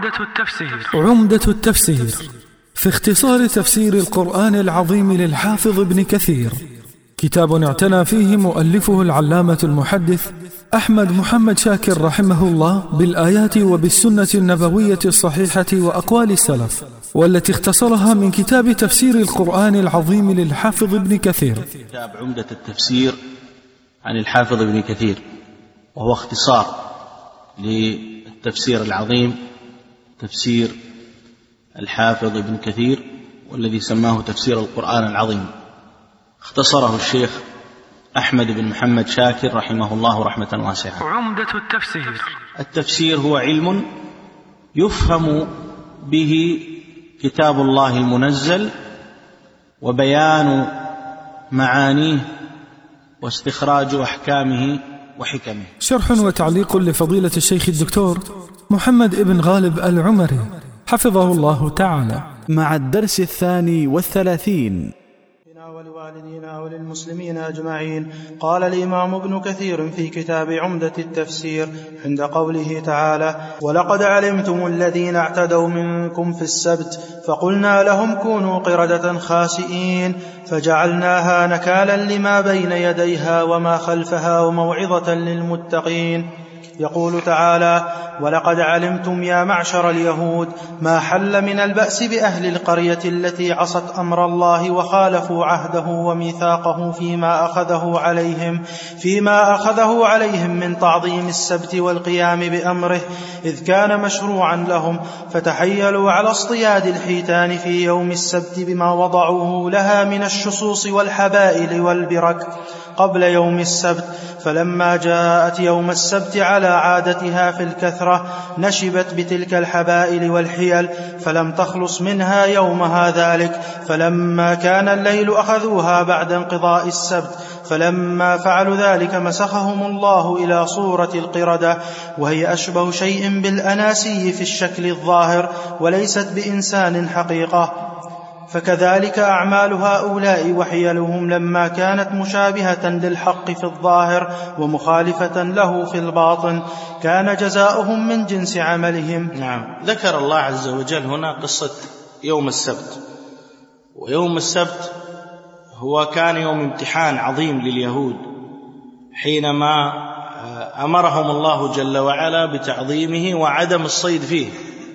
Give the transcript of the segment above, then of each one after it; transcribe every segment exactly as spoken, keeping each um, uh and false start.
عمدة التفسير عمدة التفسير في اختصار تفسير القرآن العظيم للحافظ ابن كثير، كتاب اعتنى فيه مؤلفه العلامة المحدث أحمد محمد شاكر رحمه الله بالآيات وبالسنة النبوية الصحيحة وأقوال السلف، والتي اختصرها من كتاب تفسير القرآن العظيم للحافظ ابن كثير. كتاب عمدة التفسير عن الحافظ ابن كثير، وهو اختصار للتفسير العظيم تفسير الحافظ ابن كثير، والذي سماه تفسير القرآن العظيم. اختصره الشيخ أحمد بن محمد شاكر رحمه الله رحمة واسعة. عمدة التفسير التفسير هو علم يفهم به كتاب الله المنزل وبيان معانيه واستخراج أحكامه وحكمه. شرح وتعليق لفضيلة الشيخ الدكتور محمد ابن غالب العمري حفظه الله تعالى، مع الدرس الثاني والثلاثين. ولوالدينا وللمسلمين أجمعين. قال الإمام ابن كثير في كتاب عمدة التفسير عند قوله تعالى: ولقد علمتم الذين اعتدوا منكم في السبت فقلنا لهم كونوا قردة خاسئين فجعلناها نكالا لما بين يديها وما خلفها وموعظة للمتقين. يقول تعالى: ولقد علمتم يا معشر اليهود ما حل من البأس بأهل القرية التي عصت أمر الله وخالفوا عهده وميثاقه فيما أخذه عليهم فيما أخذه عليهم من تعظيم السبت والقيام بأمره، إذ كان مشروعا لهم، فتحيلوا على اصطياد الحيتان في يوم السبت بما وضعوه لها من الشصوص والحبائل والبرك قبل يوم السبت، فلما جاءت يوم السبت على عادتها في الكثرة نشبت بتلك الحبائل والحيل، فلم تخلص منها يومها ذلك. فلما كان الليل أخذوها بعد انقضاء السبت، فلما فعلوا ذلك مسخهم الله إلى صورة القردة، وهي أشبه شيء بالأناسي في الشكل الظاهر وليست بإنسان حقيقة. فكذلك أعمال هؤلاء وحيلهم لما كانت مشابهة للحق في الظاهر ومخالفة له في الباطن كان جزاؤهم من جنس عملهم. نعم. ذكر الله عز وجل هنا قصة يوم السبت، ويوم السبت هو كان يوم امتحان عظيم لليهود حينما أمرهم الله جل وعلا بتعظيمه وعدم الصيد فيه،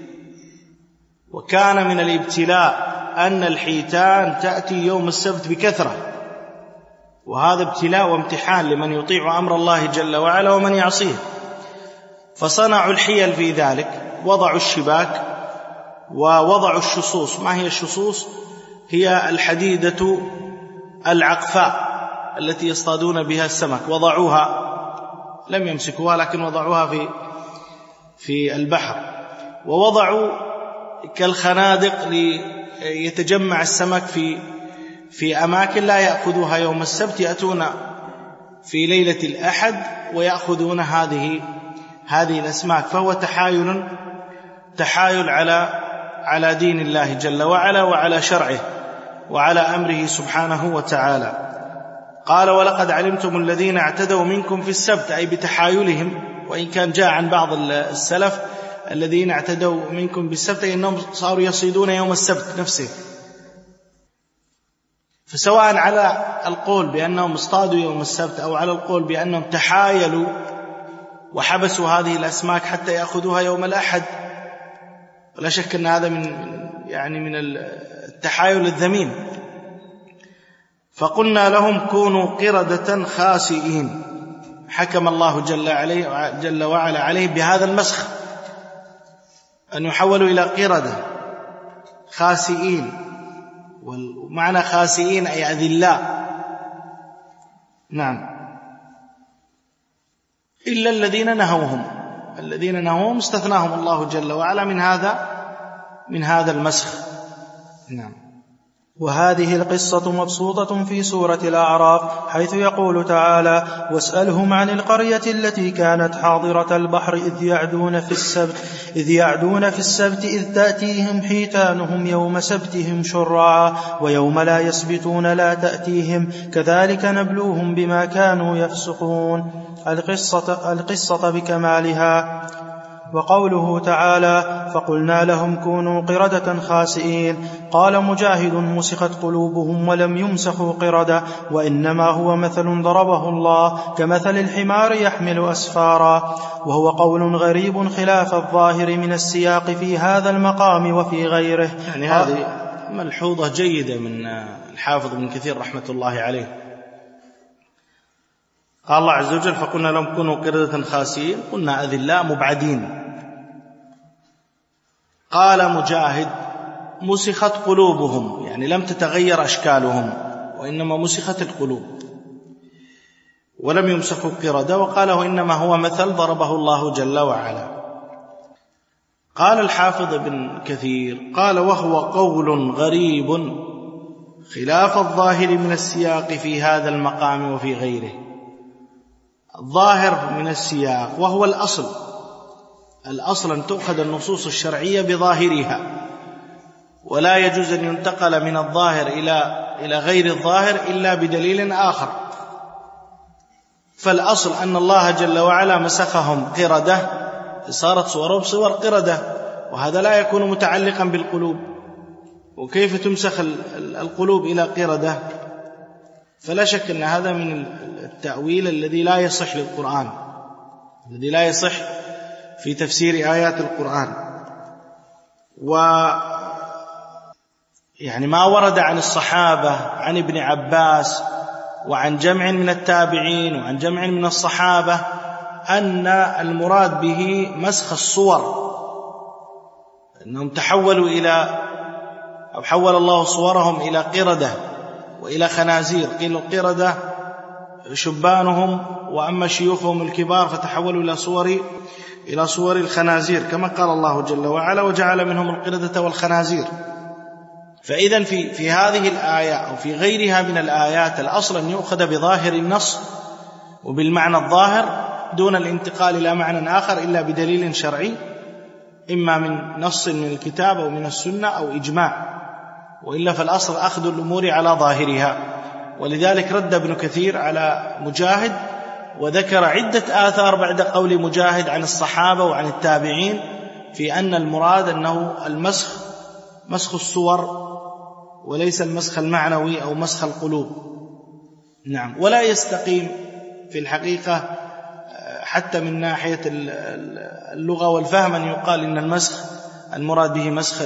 وكان من الابتلاء أن الحيتان تأتي يوم السبت بكثرة، وهذا ابتلاء وامتحان لمن يطيع أمر الله جل وعلا ومن يعصيه. فصنعوا الحيل في ذلك، وضعوا الشباك ووضعوا الشصوص. ما هي الشصوص؟ هي الحديدة العقفاء التي يصطادون بها السمك، وضعوها، لم يمسكوها لكن وضعوها في في البحر، ووضعوا كالخنادق ليتجمع السمك في في أماكن لا يأخذوها يوم السبت، يأتون في ليلة الأحد ويأخذون هذه هذه الأسماك. فهو تحايل تحايل على على دين الله جل وعلا وعلى شرعه وعلى أمره سبحانه وتعالى. قال: ولقد علمتم الذين اعتدوا منكم في السبت، أي بتحايلهم، وإن كان جاء عن بعض السلف الذين اعتدوا منكم بالسبت إنهم صاروا يصيدون يوم السبت نفسه. فسواء على القول بأنهم اصطادوا يوم السبت أو على القول بأنهم تحايلوا وحبسوا هذه الأسماك حتى يأخذوها يوم الأحد، ولا شك أن هذا من يعني من التحايل الذميم. فقلنا لهم كونوا قردة خاسئين، حكم الله جل, عليه جل وعلا عليه بهذا المسخ، أن يحولوا إلى قردة خاسئين. ومعنى خاسئين أي أذلاء. نعم. إلا الذين نهوهم، الذين نهوهم استثناهم الله جل وعلا من هذا من هذا المسخ. نعم. وهذه القصة مبسوطة في سورة الأعراف، حيث يقول تعالى: واسألهم عن القرية التي كانت حاضرة البحر إذ يعدون في السبت إذ يعدون في السبت إذ تأتيهم حيتانهم يوم سبتهم شرعا ويوم لا يسبتون لا تأتيهم كذلك نبلوهم بما كانوا يفسقون. القصة, القصة بكمالها. وقوله تعالى فقلنا لهم كونوا قردة خاسئين. قال مجاهد مسخت قلوبهم ولم يمسخوا قردة، وإنما هو مثل ضربه الله كمثل الحمار يحمل أسفارا، وهو قول غريب خلاف الظاهر من السياق في هذا المقام وفي غيره. يعني هذه ملحوظة جيدة من الحافظ ابن كثير رحمة الله عليه. قال الله عز وجل فقلنا لهم كونوا قردة خاسئين، قلنا أذلاء مبعدين. قال مجاهد مسخت قلوبهم، يعني لم تتغير أشكالهم وإنما مسخت القلوب، ولم يمسخوا قردة. وقاله إنما هو مثل ضربه الله جل وعلا. قال الحافظ ابن كثير قال وهو قول غريب خلاف الظاهر من السياق في هذا المقام وفي غيره. الظاهر من السياق وهو الأصل، الأصل أن تؤخذ النصوص الشرعية بظاهرها، ولا يجوز أن ينتقل من الظاهر إلى إلى غير الظاهر إلا بدليل آخر. فالأصل أن الله جل وعلا مسخهم قردة، صارت صورهم صور قردة، وهذا لا يكون متعلقا بالقلوب. وكيف تمسخ القلوب إلى قردة؟ فلا شك أن هذا من التأويل الذي لا يصح للقرآن، الذي لا يصح في تفسير آيات القرآن. و يعني ما ورد عن الصحابة عن ابن عباس وعن جمع من التابعين وعن جمع من الصحابة أن المراد به مسخ الصور، أنهم تحولوا إلى أو حول الله صورهم إلى قردة وإلى خنازير. قيل القردة شبانهم، وأما شيوخهم الكبار فتحولوا إلى صور إلى صور الخنازير، كما قال الله جل وعلا وجعل منهم القردة والخنازير. فإذا في في هذه الآية أو في غيرها من الآيات الأصل أن يؤخذ بظاهر النص وبالمعنى الظاهر دون الانتقال إلى معنى آخر إلا بدليل شرعي، إما من نص من الكتاب أو من السنة أو إجماع، وإلا فالأصل أخذ الأمور على ظاهرها. ولذلك رد ابن كثير على مجاهد وذكر عدة آثار بعد قول مجاهد عن الصحابة وعن التابعين في أن المراد أنه المسخ مسخ الصور وليس المسخ المعنوي أو مسخ القلوب. نعم. ولا يستقيم في الحقيقة حتى من ناحية اللغة والفهم أن يقال إن المسخ المراد به مسخ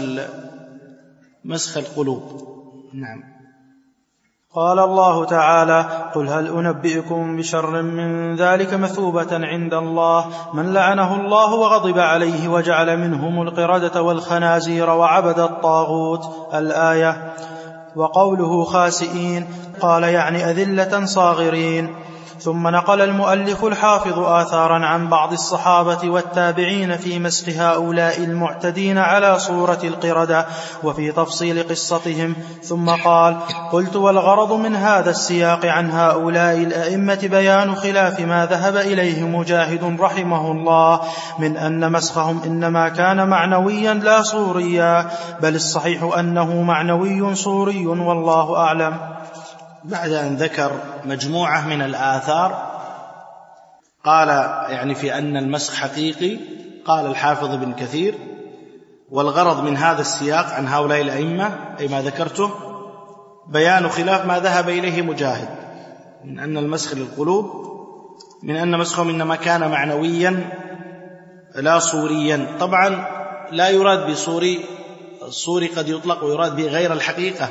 مسخ القلوب. نعم. قال الله تعالى قل هل أنبئكم بشر من ذلك مثوبة عند الله من لعنه الله وغضب عليه وجعل منهم القردة والخنازير وعبد الطاغوت. الآية. وقوله خاسئين قال يعني أذلة صاغرين. ثم نقل المؤلف الحافظ آثارا عن بعض الصحابة والتابعين في مسخ هؤلاء المعتدين على صورة القردة وفي تفصيل قصتهم، ثم قال قلت والغرض من هذا السياق عن هؤلاء الأئمة بيان خلاف ما ذهب إليه مجاهد رحمه الله من أن مسخهم إنما كان معنويا لا صوريا، بل الصحيح أنه معنوي صوري والله أعلم. بعد أن ذكر مجموعة من الآثار قال يعني في أن المسخ حقيقي، قال الحافظ ابن كثير والغرض من هذا السياق عن هؤلاء الأئمة أي ما ذكرته بيان خلاف ما ذهب إليه مجاهد من أن المسخ للقلوب، من أن مسخهم إنما كان معنويا لا صوريا. طبعا لا يراد بصوري، الصوري قد يطلق ويراد به غير الحقيقة،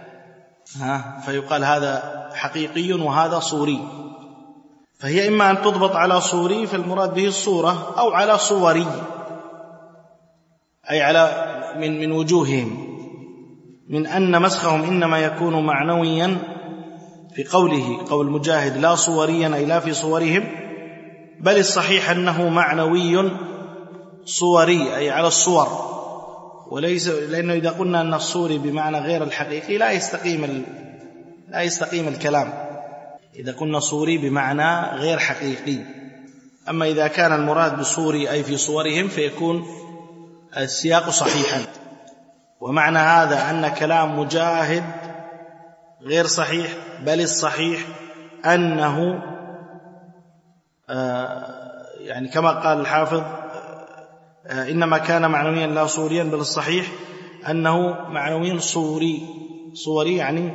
ها فيقال هذا حقيقي وهذا صوري، فهي إما أن تضبط على صوري فالمراد به الصورة، أو على صوري أي على من من وجوههم، من أن مسخهم إنما يكون معنويا في قوله قول مجاهد لا صوريا أي لا في صورهم، بل الصحيح أنه معنوي صوري أي على الصور، وليس لأنه إذا قلنا أن الصوري بمعنى غير الحقيقي لا يستقيم لا يستقيم الكلام إذا قلنا صوري بمعنى غير حقيقي. أما إذا كان المراد بصوري أي في صورهم فيكون السياق صحيحا. ومعنى هذا أن كلام مجاهد غير صحيح، بل الصحيح أنه يعني كما قال الحافظ إنما كان معنويا لا صوريا، بل الصحيح أنه معنوي صوري. صوري يعني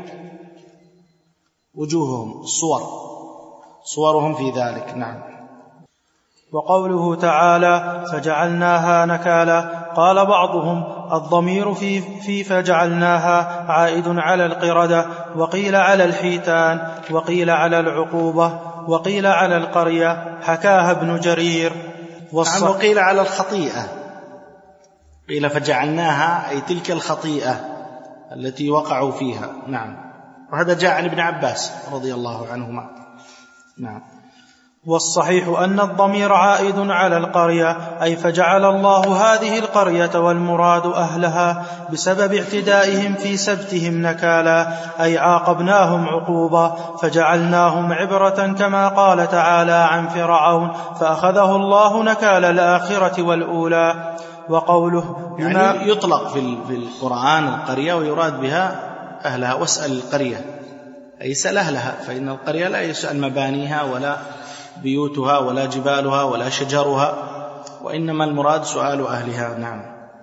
وجوههم، الصور، صورهم في ذلك. نعم. وقوله تعالى فجعلناها نكالا، قال بعضهم الضمير في, في فجعلناها عائد على القردة، وقيل على الحيتان، وقيل على العقوبة، وقيل على القرية، حكاها ابن جرير. والص... نعم. وقيل على الخطيئة، قيل فجعلناها أي تلك الخطيئة التي وقعوا فيها. نعم. وهذا جاء عن ابن عباس رضي الله عنهما. نعم. والصحيح أن الضمير عائد على القرية، أي فجعل الله هذه القرية والمراد أهلها بسبب اعتدائهم في سبتهم نكالا، أي عاقبناهم عقوبة، فجعلناهم عبرة، كما قال تعالى عن فرعون فأخذه الله نكال الآخرة والأولى. وقوله يعني يطلق في القرآن القرية ويراد بها أهلها. واسأل القرية أي يسأل أهلها، فإن القرية لا يسأل مبانيها ولا بيوتها ولا جبالها ولا شجرها، وإنما المراد سؤال أهلها. نعم.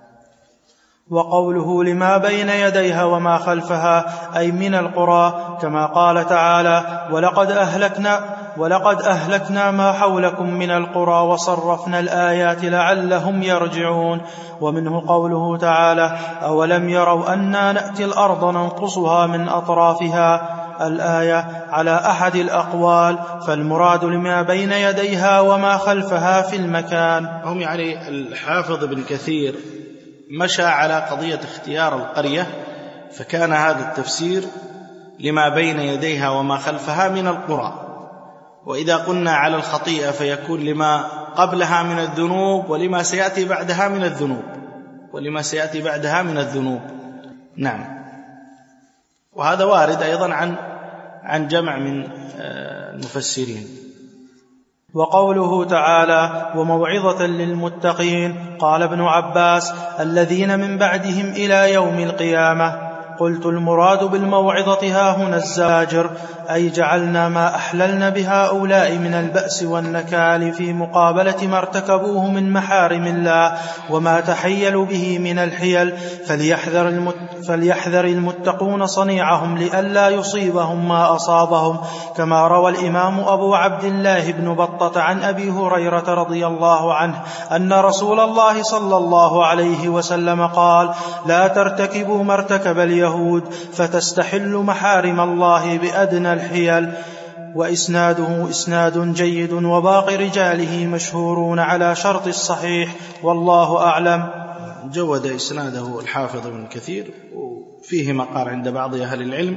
وقوله لما بين يديها وما خلفها، أي من القرى، كما قال تعالى ولقد أهلكنا, ولقد أهلكنا ما حولكم من القرى وصرفنا الآيات لعلهم يرجعون. ومنه قوله تعالى أولم يروا أنا نأتي الأرض ننقصها من أطرافها، الآية على أحد الأقوال، فالمراد لما بين يديها وما خلفها في المكان. هم يعني الحافظ ابن كثير مشى على قضية اختيار القرية، فكان هذا التفسير لما بين يديها وما خلفها من القرى. وإذا قلنا على الخطيئة فيكون لما قبلها من الذنوب ولما سيأتي بعدها من الذنوب ولما سيأتي بعدها من الذنوب. نعم. وهذا وارد أيضا عن عن جمع من المفسرين. وقوله تعالى وموعظة للمتقين، قال ابن عباس الذين من بعدهم إلى يوم القيامة. قلت المراد بالموعظة ها هنا الزاجر، أي جعلنا ما أحللنا بهؤلاء من البأس والنكال في مقابلة ما ارتكبوه من محارم الله وما تحيلوا به من الحيل، فليحذر, المت فليحذر المتقون صنيعهم لئلا يصيبهم ما أصابهم، كما روى الإمام أبو عبد الله بن بطة عن أبي هريرة رضي الله عنه أن رسول الله صلى الله عليه وسلم قال لا ترتكبوا ما ارتكب اليهود فتستحل محارم الله بأدنى الحيل. وإسناده إسناد جيد، وباقي رجاله مشهورون على شرط الصحيح، والله أعلم. جود إسناده الحافظ ابن كثير، وفيه مقال عند بعض أهل العلم.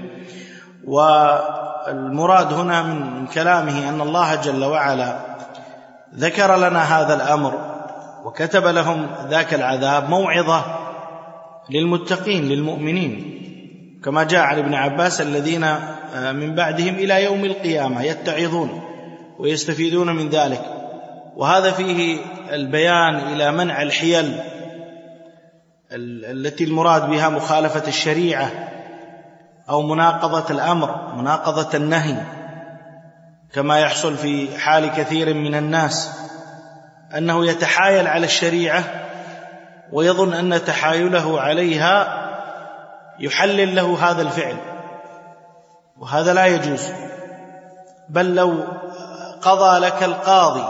والمراد هنا من كلامه أن الله جل وعلا ذكر لنا هذا الأمر وكتب لهم ذاك العذاب موعظة للمتقين للمؤمنين، كما جاء عن ابن عباس الذين من بعدهم إلى يوم القيامة يتعظون ويستفيدون من ذلك. وهذا فيه البيان إلى منع الحيل التي المراد بها مخالفة الشريعة أو مناقضة الأمر، مناقضة النهي، كما يحصل في حال كثير من الناس أنه يتحايل على الشريعة ويظن أن تحايله عليها يحلل له هذا الفعل، وهذا لا يجوز. بل لو قضى لك القاضي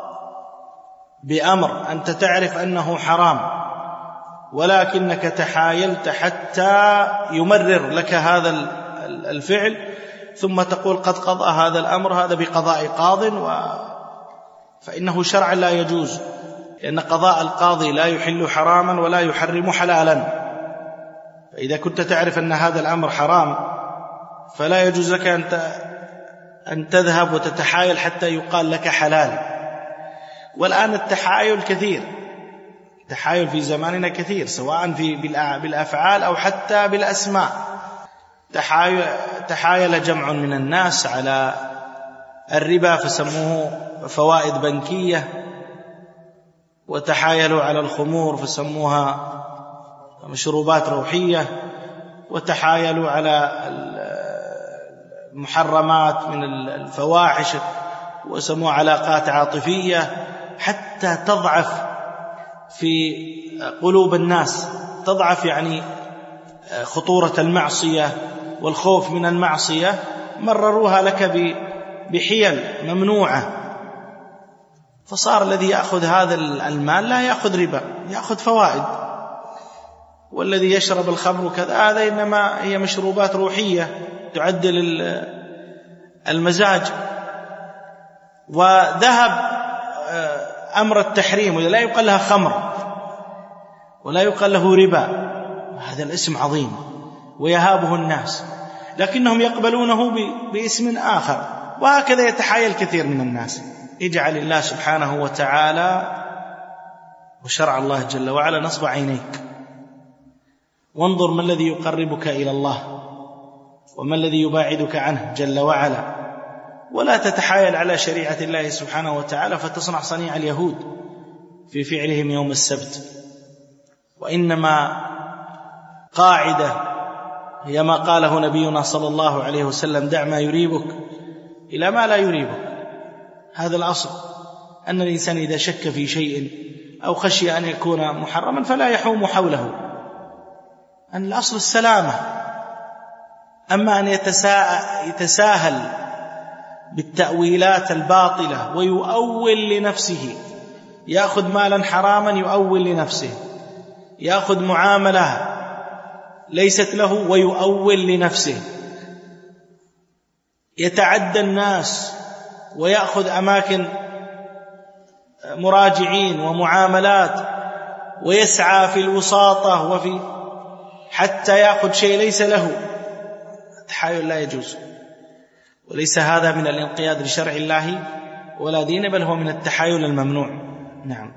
بأمر أنت تعرف أنه حرام ولكنك تحايلت حتى يمرر لك هذا الفعل، ثم تقول قد قضى هذا الأمر، هذا بقضاء قاض، و... فإنه شرعا لا يجوز، لأن قضاء القاضي لا يحل حراما ولا يحرم حلالا. فإذا كنت تعرف أن هذا الأمر حرام فلا يجوز لك أن تذهب وتتحايل حتى يقال لك حلال. والآن التحايل كثير، التحايل في زماننا كثير، سواء في بالأفعال أو حتى بالأسماء. تحايل جمع من الناس على الربا فسموه فوائد بنكية، وتحايلوا على الخمور فسموها مشروبات روحية، وتحايلوا على المحرمات من الفواحش وسموها علاقات عاطفية، حتى تضعف في قلوب الناس، تضعف يعني خطورة المعصية والخوف من المعصية، مرروها لك بحيل ممنوعة، فصار الذي يأخذ هذا المال لا يأخذ ربا، يأخذ فوائد. والذي يشرب الخمر كذا هذا إنما هي مشروبات روحية تعدل المزاج. وذهب أمر التحريم، ولا يقال لها خمر ولا يقال له ربا، هذا الاسم عظيم ويهابه الناس، لكنهم يقبلونه باسم آخر. وهكذا يتحايل كثير من الناس. اجعل الله سبحانه وتعالى وشرع الله جل وعلا نصب عينيك، وانظر ما الذي يقربك إلى الله وما الذي يباعدك عنه جل وعلا، ولا تتحايل على شريعة الله سبحانه وتعالى فتصنع صنيع اليهود في فعلهم يوم السبت. وإنما قاعدة هي ما قاله نبينا صلى الله عليه وسلم: دع ما يريبك إلى ما لا يريبك. هذا الأصل، أن الإنسان إذا شك في شيء أو خشي أن يكون محرما فلا يحوم حوله، أن الأصل السلامة. أما أن يتساهل بالتأويلات الباطلة ويؤول لنفسه، يأخذ مالا حراما يؤول لنفسه، يأخذ معاملة ليست له ويؤول لنفسه، يتعدى الناس ويأخذ أماكن مراجعين ومعاملات، ويسعى في الوساطة وفي حتى يأخذ شيء ليس له. التحايل لا يجوز، وليس هذا من الانقياد لشرع الله ولا دين، بل هو من التحايل الممنوع. نعم.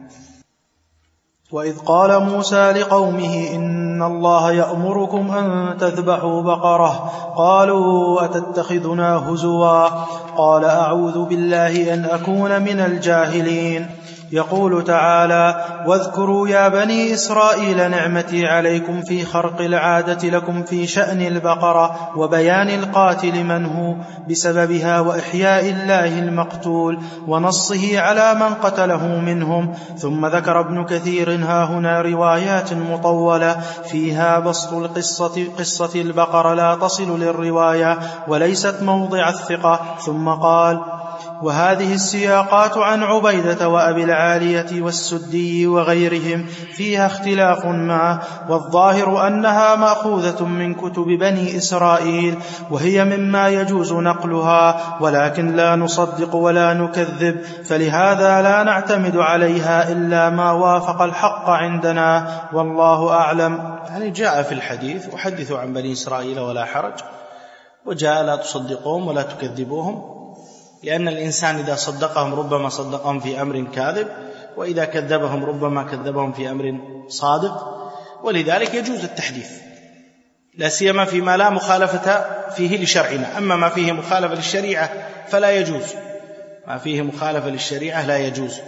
وإذ قال موسى لقومه إن الله يأمركم أن تذبحوا بقرة قالوا أتتخذنا هزوا قال أعوذ بالله أن أكون من الجاهلين. يقول تعالى: واذكروا يا بني إسرائيل نعمتي عليكم في خرق العادة لكم في شأن البقرة وبيان القاتل من هو بسببها وإحياء الله المقتول ونصه على من قتله منهم. ثم ذكر ابن كثير هاهنا روايات مطولة فيها بسط القصة قصة البقرة لا تصل للرواية وليست موضع الثقة. ثم قال: وهذه السياقات عن عبيدة وأبي العالية والسدي وغيرهم فيها اختلاف معه، والظاهر أنها مأخوذة من كتب بني إسرائيل، وهي مما يجوز نقلها، ولكن لا نصدق ولا نكذب، فلهذا لا نعتمد عليها إلا ما وافق الحق عندنا، والله أعلم. يعني جاء في الحديث: وحدثوا عن بني إسرائيل ولا حرج، وجاء: لا تصدقوهم ولا تكذبوهم، لأن الإنسان إذا صدقهم ربما صدقهم في أمر كاذب، وإذا كذبهم ربما كذبهم في أمر صادق، ولذلك يجوز التحديث، لا سيما فيما لا مخالفة فيه لشرعنا. أما ما فيه مخالفة للشريعة فلا يجوز، ما فيه مخالفة للشريعة لا يجوز.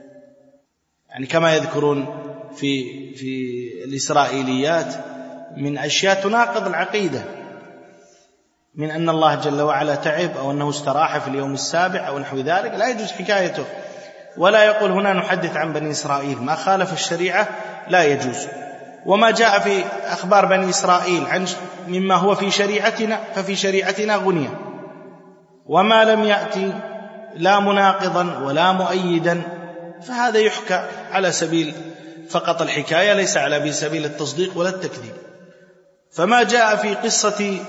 يعني كما يذكرون في في الإسرائيليات من أشياء تناقض العقيدة، من أن الله جل وعلا تعب أو أنه استراح في اليوم السابع أو نحو ذلك، لا يجوز حكايته. ولا يقول هنا نحدث عن بني إسرائيل، ما خالف الشريعة لا يجوز. وما جاء في أخبار بني إسرائيل عن مما هو في شريعتنا ففي شريعتنا غنية، وما لم يأتي لا مناقضا ولا مؤيدا فهذا يحكى على سبيل فقط الحكاية، ليس على سبيل التصديق ولا التكذيب. فما جاء في قصة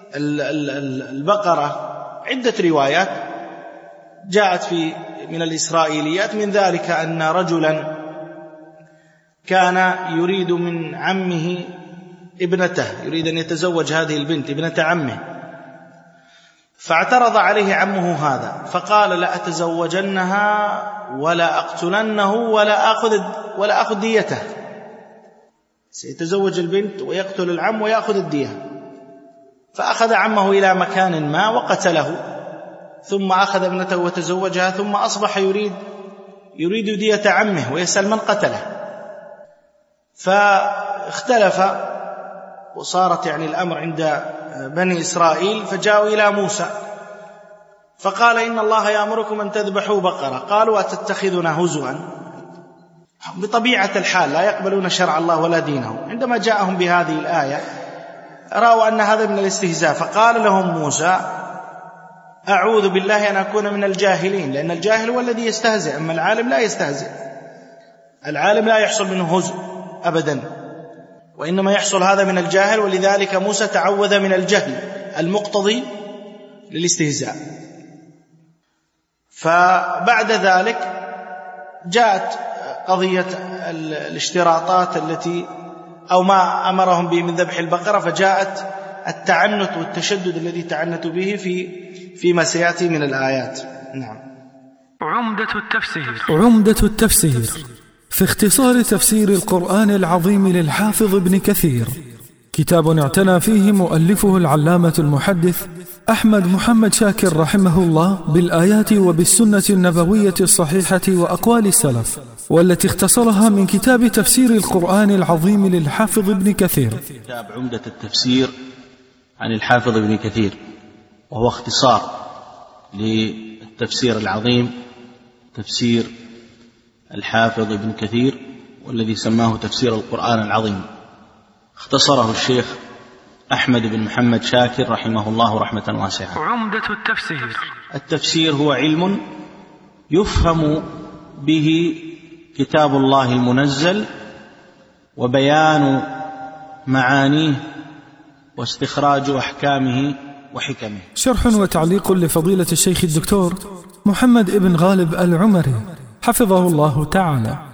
البقرة عدة روايات جاءت في من الإسرائيليات، من ذلك أن رجلا كان يريد من عمه ابنته، يريد أن يتزوج هذه البنت ابنة عمه، فاعترض عليه عمه هذا فقال: لا أتزوجنها ولا أقتلنه ولا أخذ ولا أخذ ديته. سيتزوج البنت ويقتل العم ويأخذ الدية. فأخذ عمه إلى مكان ما وقتله، ثم أخذ ابنته وتزوجها، ثم أصبح يريد يريد دية عمه ويسأل من قتله. فاختلف وصارت يعني الأمر عند بني إسرائيل، فجاءوا إلى موسى فقال: إن الله يأمركم أن تذبحوا بقرة. قالوا: أتتخذنا هزوا؟ بطبيعة الحال لا يقبلون شرع الله ولا دينه. عندما جاءهم بهذه الآية رأوا أن هذا من الاستهزاء، فقال لهم موسى أعوذ بالله أن أكون من الجاهلين، لأن الجاهل هو الذي يستهزئ، أما العالم لا يستهزئ. العالم لا يحصل منه هزء أبدا، وإنما يحصل هذا من الجاهل، ولذلك موسى تعوذ من الجهل المقتضي للاستهزاء. فبعد ذلك جاءت قضية الاشتراطات التي أو ما أمرهم به من ذبح البقرة، فجاءت التعنت والتشدد الذي تعنتوا به في فيما سيأتي من الآيات. نعم. عمدة التفسير. عمدة التفسير في اختصار تفسير القرآن العظيم للحافظ ابن كثير، كتاب اعتنى فيه مؤلفه العلامة المحدث أحمد محمد شاكر رحمه الله بالآيات وبالسنة النبوية الصحيحة وأقوال السلف، والتي اختصرها من كتاب تفسير القرآن العظيم للحافظ ابن كثير. كتاب عمدة التفسير عن الحافظ ابن كثير، وهو اختصار للتفسير العظيم تفسير الحافظ ابن كثير، والذي سماه تفسير القرآن العظيم. اختصره الشيخ أحمد بن محمد شاكر رحمه الله رحمة واسعة. عمدة التفسير. التفسير هو علم يفهم به كتاب الله المنزل وبيان معانيه واستخراج أحكامه وحكمه. شرح وتعليق لفضيلة الشيخ الدكتور محمد ابن غالب العمري حفظه الله تعالى.